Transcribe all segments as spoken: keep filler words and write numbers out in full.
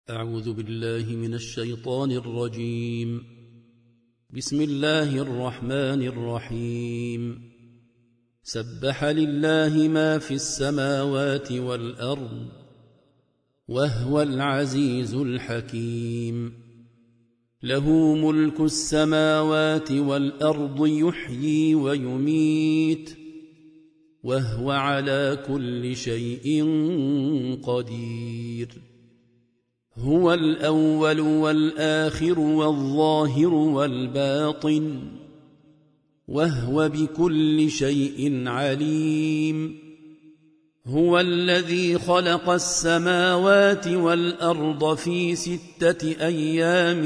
أعوذ بالله من الشيطان الرجيم. بسم الله الرحمن الرحيم. سبح لله ما في السماوات والأرض وهو العزيز الحكيم. له ملك السماوات والأرض يحيي ويميت وهو على كل شيء قدير. هو الأول والآخر والظاهر والباطن وهو بكل شيء عليم. هو الذي خلق السماوات والأرض في ستة أيام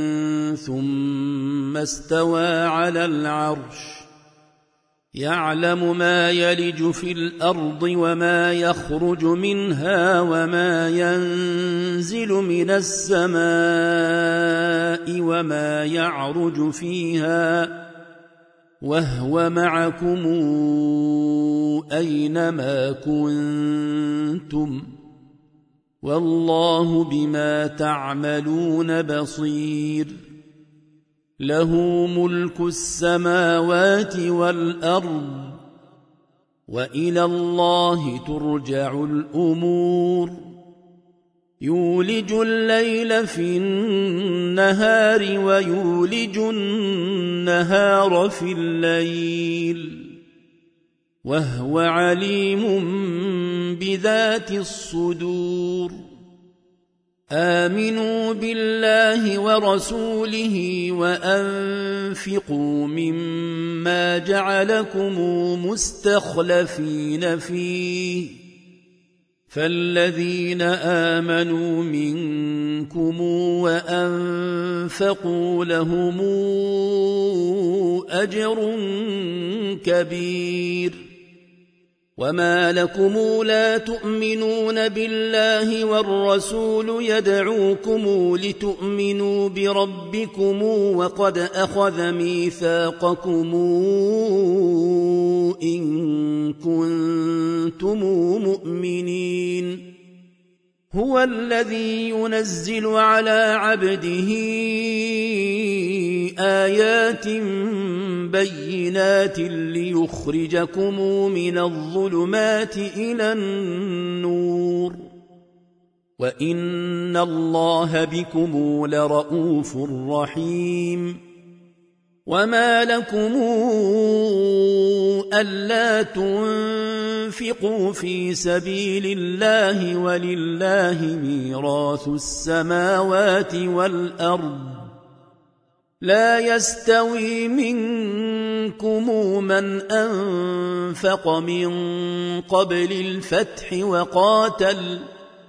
ثم استوى على العرش يعلم ما يلج في الأرض وما يخرج منها وما ينزل من السماء وما يعرج فيها وهو معكم أينما كنتم والله بما تعملون بصير. له ملك السماوات والأرض وإلى الله ترجع الأمور. يولج الليل في النهار ويولج النهار في الليل وهو عليم بذات الصدور. آمنوا بالله ورسوله وأنفقوا مما جعلكم مستخلفين فيه فالذين آمنوا منكم وأنفقوا لهم أجر كبير. وما لكم لا تؤمنون بالله والرسول يدعوكم لتؤمنوا بربكم وقد أخذ ميثاقكم إن كنتم مؤمنين. هو الذي ينزل على عبده آيات بينات ليخرجكم من الظلمات إلى النور وإن الله بكم لرؤوف رحيم. وما لكم ألا تنفقوا في سبيل الله ولله ميراث السماوات والأرض لا يستوي منكم من أنفق من قبل الفتح وقاتل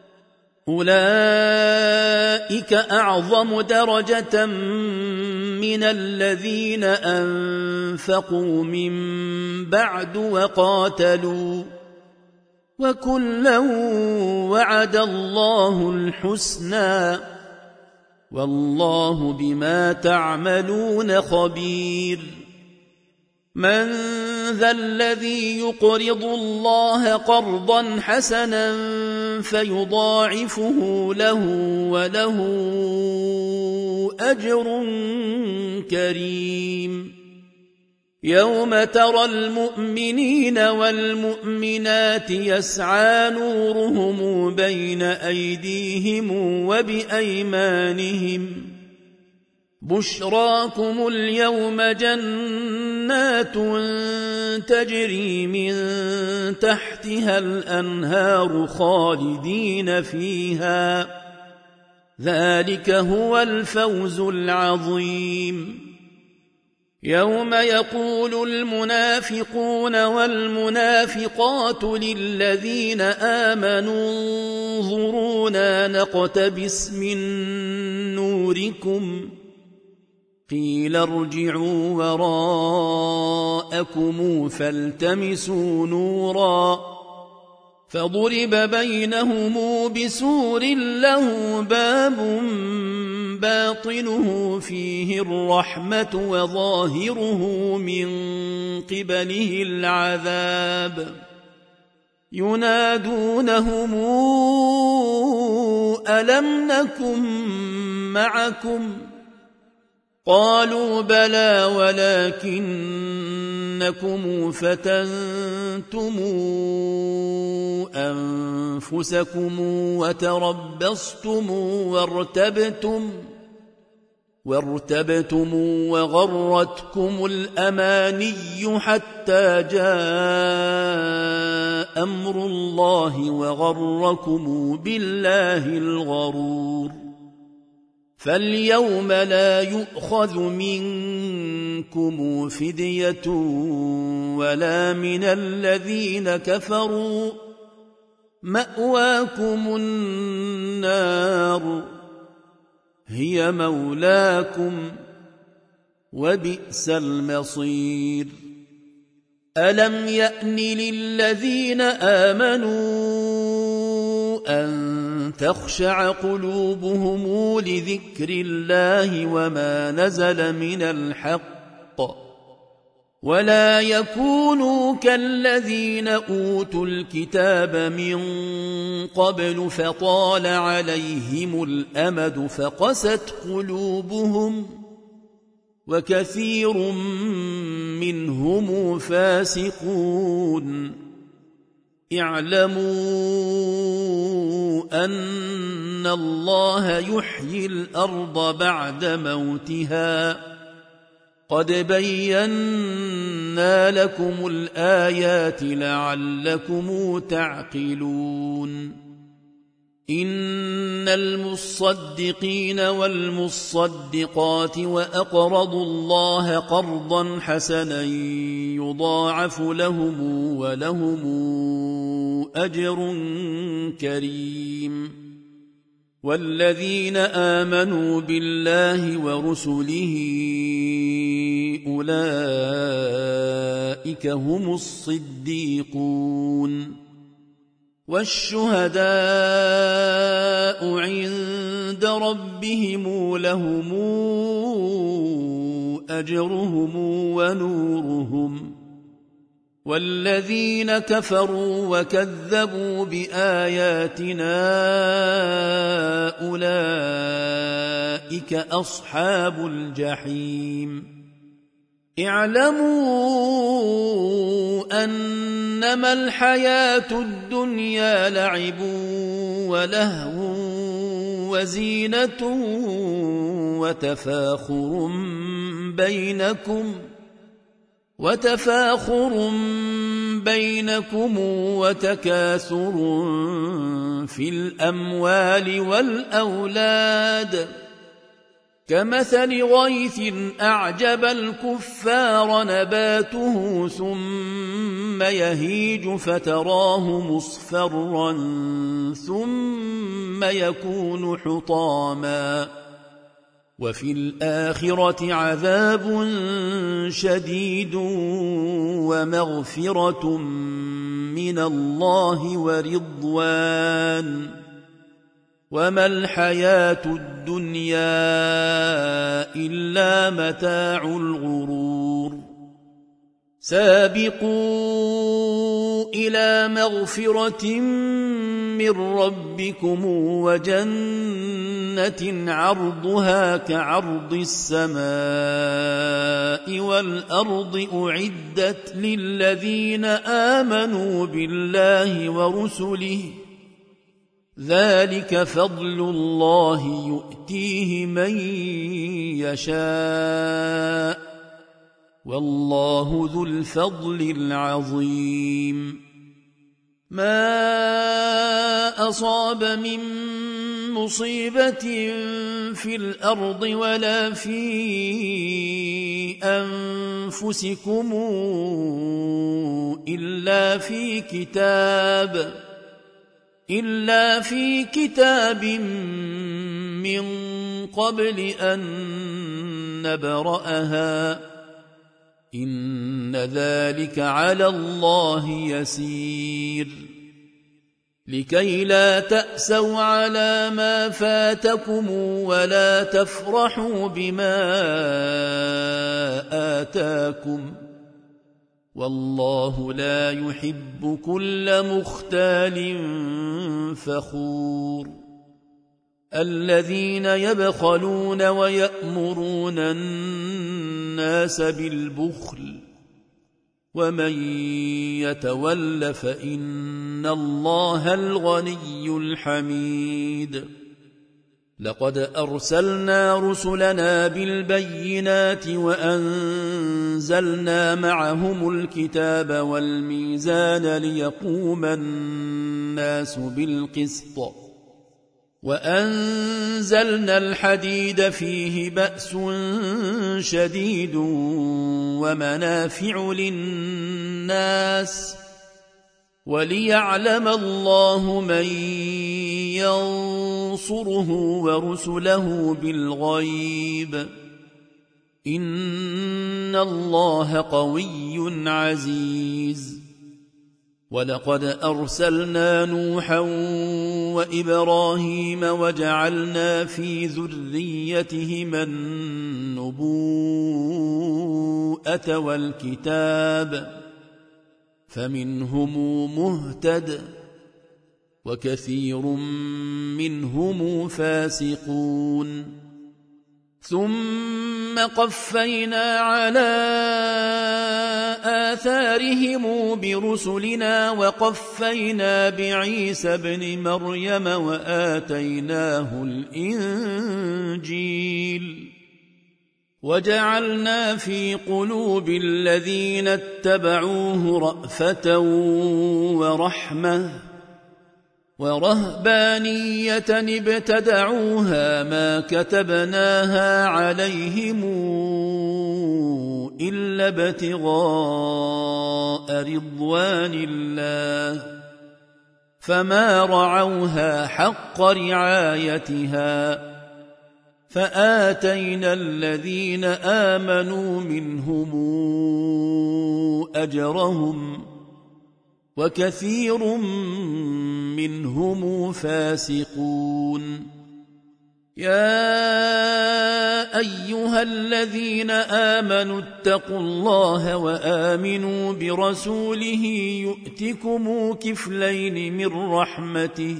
أولئك أعظم درجة من الذين أنفقوا من بعد وقاتلوا وكلا وعد الله الحسنى والله بما تعملون خبير. من ذا الذي يقرض الله قرضا حسنا فيضاعفه له وله أجر كريم. يوم ترى المؤمنين والمؤمنات يسعى نورهم بين أيديهم وبأيمانهم بشراكم اليوم جنات تجري من تحتها الأنهار خالدين فيها ذلك هو الفوز العظيم. يوم يقول المنافقون والمنافقات للذين آمنوا انظرونا نقتبس من نوركم قيل ارجعوا وراءكم فالتمسوا نورا فضرب بينهم بسور له باب باطنه فيه الرحمة وظاهره من قبله العذاب ينادونهم ألم نكن معكم قالوا بلى ولكنكم فتنتم أنفسكم وتربصتم وارتبتم وارتبتم وغرتكم الأماني حتى جاء أمر الله وغركم بالله الغرور فاليوم لا يؤخذ منكم فدية ولا من الذين كفروا مأواكم النار هي مولاكم وبئس المصير ألم يأن للذين آمنوا أن تخشع قلوبهم لذكر الله وما نزل من الحق ولا يكونوا كالذين أوتوا الكتاب من قبل فطال عليهم الأمد فقست قلوبهم وكثير منهم فاسقون اعلموا أن الله يحيي الأرض بعد موتها قد بينا لكم الآيات لعلكم تعقلون إن المصدقين والمصدقات وأقرضوا الله قرضا حسنا يضاعف لهم ولهم أجر كريم والذين آمنوا بالله ورسله أولئك هم الصديقون والشهداء عند ربهم لهم أجرهم ونورهم والذين كفروا وكذبوا بآياتنا أولئك أصحاب الجحيم اعلموا أنما الحياة الدنيا لعب ولهو وزينة وتفاخر بينكم وتفاخر بينكم وتكاثر في الأموال والأولاد كمثل غيث أعجب الكفار نباته ثم يهيج فتراه مصفرا ثم يكون حطاما وفي الآخرة عذاب شديد ومغفرة من الله ورضوان وما الحياة الدنيا إلا متاع الغرور سابقوا إلى مغفرة من ربكم وجنة عرضها كعرض السماء والأرض أعدت للذين آمنوا بالله ورسله ذلك فضل الله يؤتيه من يشاء والله ذو الفضل العظيم ما أصاب من مصيبة في الأرض ولا في أنفسكم إلا في كتاب إلا في كتاب من قبل أن نبرأها إن ذلك على الله يسير لكي لا تأسوا على ما فاتكم ولا تفرحوا بما آتاكم والله لا يحب كل مختال فخور الذين يبخلون ويأمرون الناس بالبخل ومن يتول فإن الله الغني الحميد لقد أرسلنا رسلنا بالبينات وأنزلنا معهم الكتاب والميزان ليقوم الناس بالقسط وأنزلنا الحديد فيه بأس شديد ومنافع للناس وليعلم الله من ينصره ورسله بالغيب إن الله قوي عزيز ولقد أرسلنا نوحا وإبراهيم وجعلنا في ذريتهما النبوءة والكتاب فمنهم مهتد وكثير منهم فاسقون ثم قفينا على آثارهم برسلنا وقفينا بعيسى ابن مريم وآتيناه الإنجيل وجعلنا في قلوب الذين اتبعوه رأفة ورحمة ورهبانية ابتدعوها ما كتبناها عليهم إلا ابتغاء رضوان الله فما رعوها حق رعايتها فآتينا الذين آمنوا منهم أجرهم وكثير منهم فاسقون يا أيها الذين آمنوا اتقوا الله وآمنوا برسوله يؤتكم كفلين من رحمته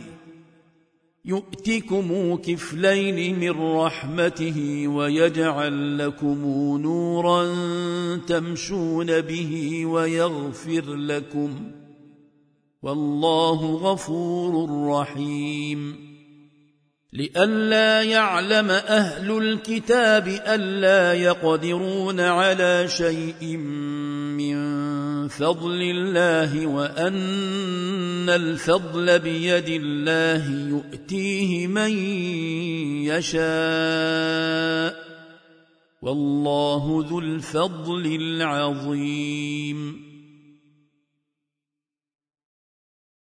يؤتكم كفلين من رحمته ويجعل لكم نورا تمشون به ويغفر لكم والله غفور رحيم لئلا يعلم أهل الكتاب ألا يقدرون على شيء من فضل الله وأن الفضل بيد الله يؤتيه من يشاء والله ذو الفضل العظيم